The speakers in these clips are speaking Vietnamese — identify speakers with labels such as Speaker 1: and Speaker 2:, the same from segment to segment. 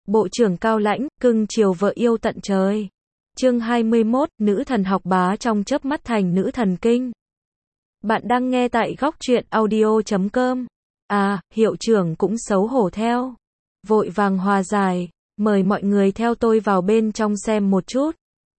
Speaker 1: Bộ trưởng cao lãnh, cưng chiều vợ yêu tận trời. Chương 21, nữ thần học bá trong chớp mắt thành nữ thần kinh. Bạn đang nghe tại góc truyện audio.com. À, hiệu trưởng cũng xấu hổ theo. Vội vàng hòa giải, mời mọi người theo tôi vào bên trong xem một chút.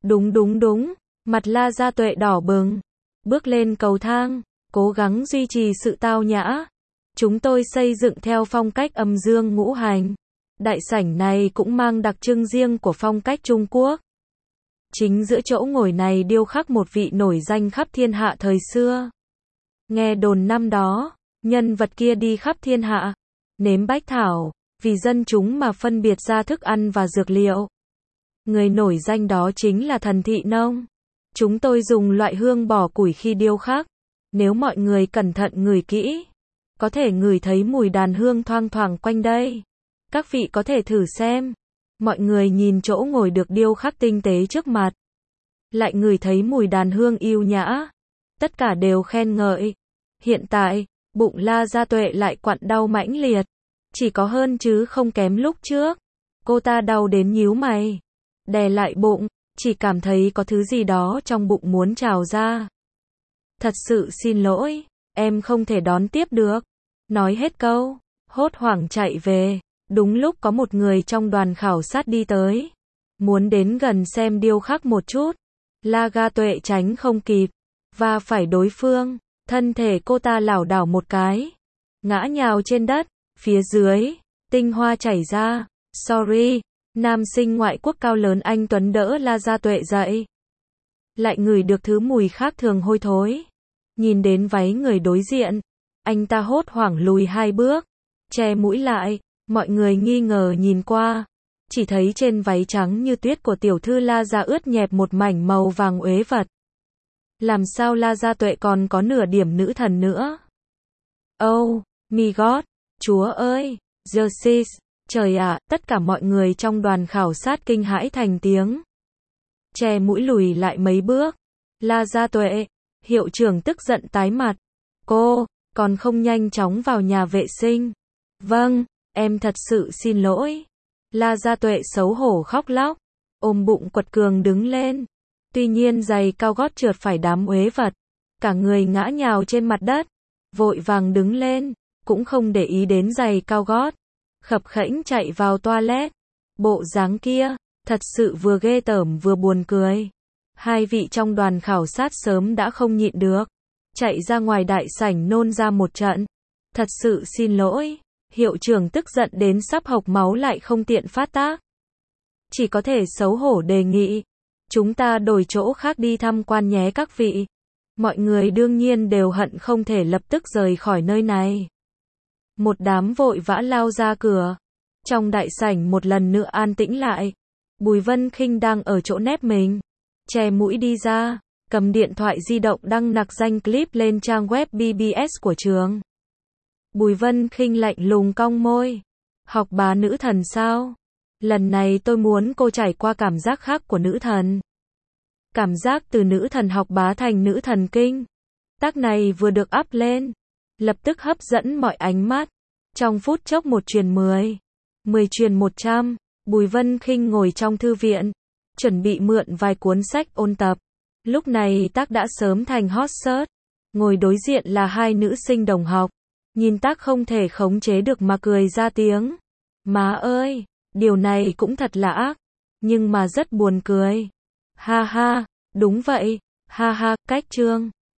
Speaker 1: Đúng. Mặt La Gia Tuệ đỏ bừng. Bước lên cầu thang, cố gắng duy trì sự tao nhã. Chúng tôi xây dựng theo phong cách âm dương ngũ hành. Đại sảnh này cũng mang đặc trưng riêng của phong cách Trung Quốc. Chính giữa chỗ ngồi này điêu khắc một vị nổi danh khắp thiên hạ thời xưa. Nghe đồn năm đó, nhân vật kia đi khắp thiên hạ, nếm bách thảo, vì dân chúng mà phân biệt ra thức ăn và dược liệu. Người nổi danh đó chính là Thần Thị Nông. Chúng tôi dùng loại hương bỏ củi khi điêu khắc. Nếu mọi người cẩn thận ngửi kỹ, có thể ngửi thấy mùi đàn hương thoang thoảng quanh đây. Các vị có thể thử xem. Mọi người nhìn chỗ ngồi được điêu khắc tinh tế trước mặt, lại ngửi thấy mùi đàn hương yêu nhã. Tất cả đều khen ngợi. Hiện tại, bụng La Gia Tuệ lại quặn đau mãnh liệt. Chỉ có hơn chứ không kém lúc trước. Cô ta đau đến nhíu mày. Đè lại bụng, chỉ cảm thấy có thứ gì đó trong bụng muốn trào ra. Thật sự xin lỗi, em không thể đón tiếp được. Nói hết câu, hốt hoảng chạy về. Đúng lúc có một người trong đoàn khảo sát đi tới. Muốn đến gần xem điêu khắc một chút. La Gia Tuệ tránh không kịp. Và phải đối phương. Thân thể cô ta lảo đảo một cái. Ngã nhào trên đất. Phía dưới, tinh hoa chảy ra. Sorry. Nam sinh ngoại quốc cao lớn anh Tuấn đỡ La Gia Tuệ dậy. Lại ngửi được thứ mùi khác thường hôi thối. Nhìn đến váy người đối diện. Anh ta hốt hoảng lùi 2 bước. Che mũi lại. Mọi người nghi ngờ nhìn qua. Chỉ thấy trên váy trắng như tuyết của tiểu thư La Gia ướt nhẹp một mảnh màu vàng uế vật. Làm sao La Gia Tuệ còn có nửa điểm nữ thần nữa? Oh, my God, Chúa ơi, Jesus, trời ạ, tất cả mọi người trong đoàn khảo sát kinh hãi thành tiếng. Che mũi lùi lại mấy bước. La Gia Tuệ, hiệu trưởng tức giận tái mặt. Cô, còn không nhanh chóng vào nhà vệ sinh. Vâng, em thật sự xin lỗi. La Gia Tuệ xấu hổ khóc lóc, ôm bụng quật cường đứng lên. Tuy nhiên giày cao gót trượt phải đám uế vật. Cả người ngã nhào trên mặt đất. Vội vàng đứng lên, cũng không để ý đến giày cao gót. Khập khẽnh chạy vào toilet. Bộ dáng kia, thật sự vừa ghê tởm vừa buồn cười. Hai vị trong đoàn khảo sát sớm đã không nhịn được. Chạy ra ngoài đại sảnh nôn ra một trận. Thật sự xin lỗi. Hiệu trưởng tức giận đến sắp hộc máu lại không tiện phát tác. Chỉ có thể xấu hổ đề nghị. Chúng ta đổi chỗ khác đi tham quan nhé các vị. Mọi người đương nhiên đều hận không thể lập tức rời khỏi nơi này. Một đám vội vã lao ra cửa. Trong đại sảnh một lần nữa an tĩnh lại. Bùi Vân Khinh đang ở chỗ nép mình. Che mũi đi ra, cầm điện thoại di động đăng nặc danh clip lên trang web BBS của trường. Bùi Vân Khinh lạnh lùng cong môi. Học bá nữ thần sao? Lần này tôi muốn cô trải qua cảm giác khác của nữ thần. Cảm giác từ nữ thần học bá thành nữ thần kinh. Tác này vừa được up lên, lập tức hấp dẫn mọi ánh mắt. Trong phút chốc 1 truyền 10, 10 truyền 100, Bùi Vân Khinh ngồi trong thư viện, chuẩn bị mượn vài cuốn sách ôn tập. Lúc này Tác đã sớm thành hot search. Ngồi đối diện là 2 nữ sinh đồng học. Nhìn Tác không thể khống chế được mà cười ra tiếng. Má ơi, điều này cũng thật là ác, nhưng mà rất buồn cười. Ha ha, đúng vậy, ha ha, cách chương.